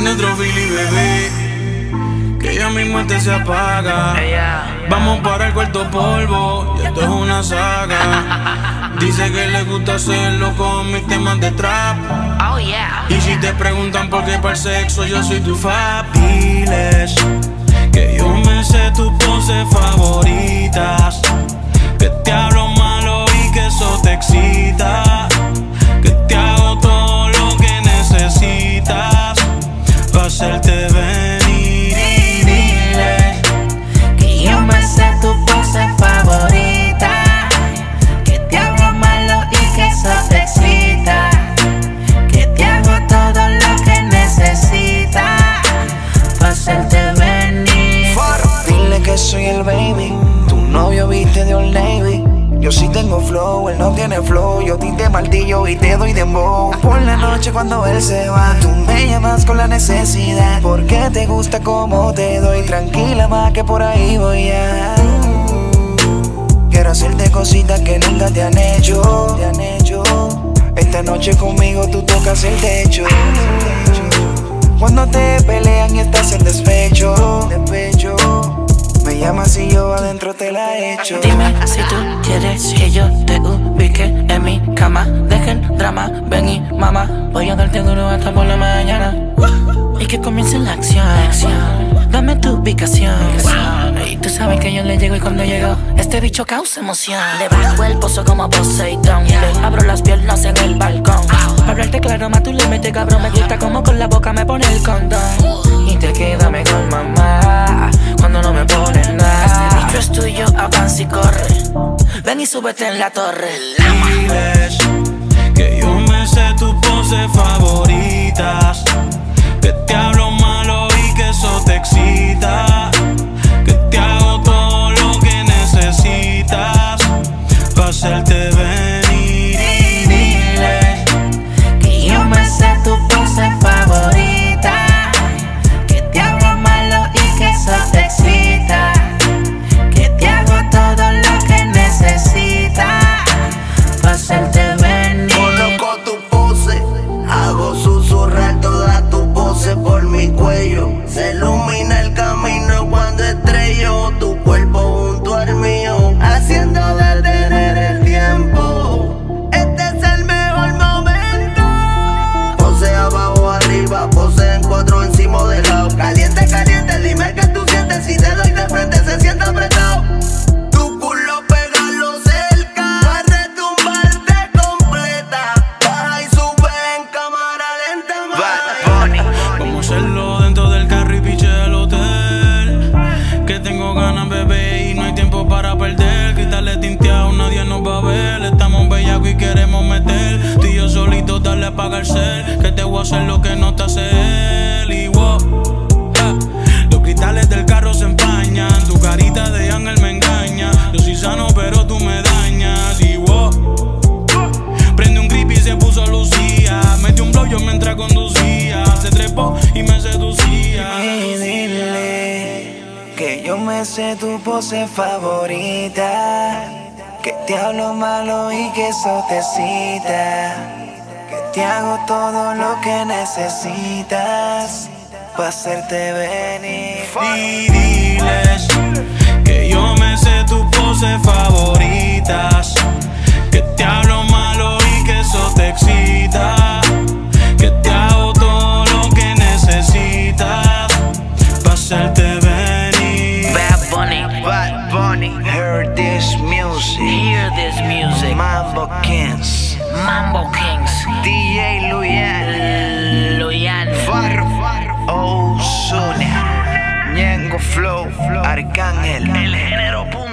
Prende otro Billy, bebé, que ya mismo este se apaga. Vamos para el cuarto polvo, y esto es una saga. Dice que le gusta hacerlo con mis temas de trap. Oh yeah. Y si te preguntan por qué para el sexo yo soy tu fab, diles que yo me sé tus poses favoritas, que te hablo malo y que eso te excita, que te hago todo lo que necesitas para hacerte venir. Y dile que yo me sé tu pose favorita, que te hablo malo y que eso te excita, que te hago todo lo que necesitas para hacerte venir. Dile que soy el baby, tu novio viste de Old Navy. Yo sí tengo flow, él no tiene flow. Yo te martillo y te doy dembow. Por la noche cuando él se va, tú me llamas con la necesidad, porque te gusta como te doy. Tranquila más que por ahí voy a. Quiero hacerte cositas que nunca te han hecho. Esta noche conmigo tú tocas el techo. Cuando te pelean y estás en despecho, me llamas y yo adentro te la echo. Dime si tú quieres que yo te ubique en mi cama. Deja el drama, ven y mamá, voy a darte duro hasta por la mañana. Y que comience la acción. Dame tu ubicación. Y tú sabes que yo le llego y cuando llego este bicho causa emoción. Le bajo el pozo como Poseidón, le abro las piernas en el balcón. Para hablarte claro, más tú le metes cabrón. Me gusta como con la boca me pone el condón. Y te queda mejor mamá cuando no me pones nada. Este bicho es tuyo, avanza y corre. Ven y súbete en la torre. Diles que yo me sé tus poses favoritas, que te hablo malo y que eso te excita, que te hago todo lo que necesitas para hacerte venir. Y dile que yo me sé tu pose favorita, que te hablo malo y que eso te excita, que te hago todo lo que necesitas para hacerte venir. Coloco tu pose, hago susurrar toda tu pose por mi cuello. Se ilumina el camino cuando estrello tu cuerpo junto al mío, haciendo detener el tiempo. Este es el mejor momento. Pose abajo, arriba, pose en cuatro, encima de lado. Caliente, caliente, dime que tú sientes. Si te doy de frente se siente apretado. Tu culo pégalo cerca, va a retumbarte completa. Baja y sube en cámara lenta, más. vamos a hacerlo dentro del carro y piche del hotel, que tengo ganas, bebé, y no hay tiempo para perder. Quitarle tinteado, nadie nos va a ver. Estamos bellacos y queremos meter. Tú y yo solitos, darle a apagar el cel, que te voy a hacer lo que no te hace él. Y wow, los cristales del carro se empañan, tu carita de ángel me engaña. Yo soy sano pero tú me dañas. Y wow, prende un grip y se puso Lucía, metió un blow yo mientras conducía, se trepó y me seducía. Y dile que yo me sé tu pose favorita, que te hablo malo y que eso te excita, que te hago todo lo que necesitas para hacerte venir. Y diles que yo me sé tus poses favoritas, que te hablo malo y que eso te excita, que te hago todo lo que necesitas para hacerte venir. Bad Bunny, Hear this music, hear this music. Mambo Kings, DJ Luyan, Farro, Ozuna, Ñengo Flow, Arcángel, el género.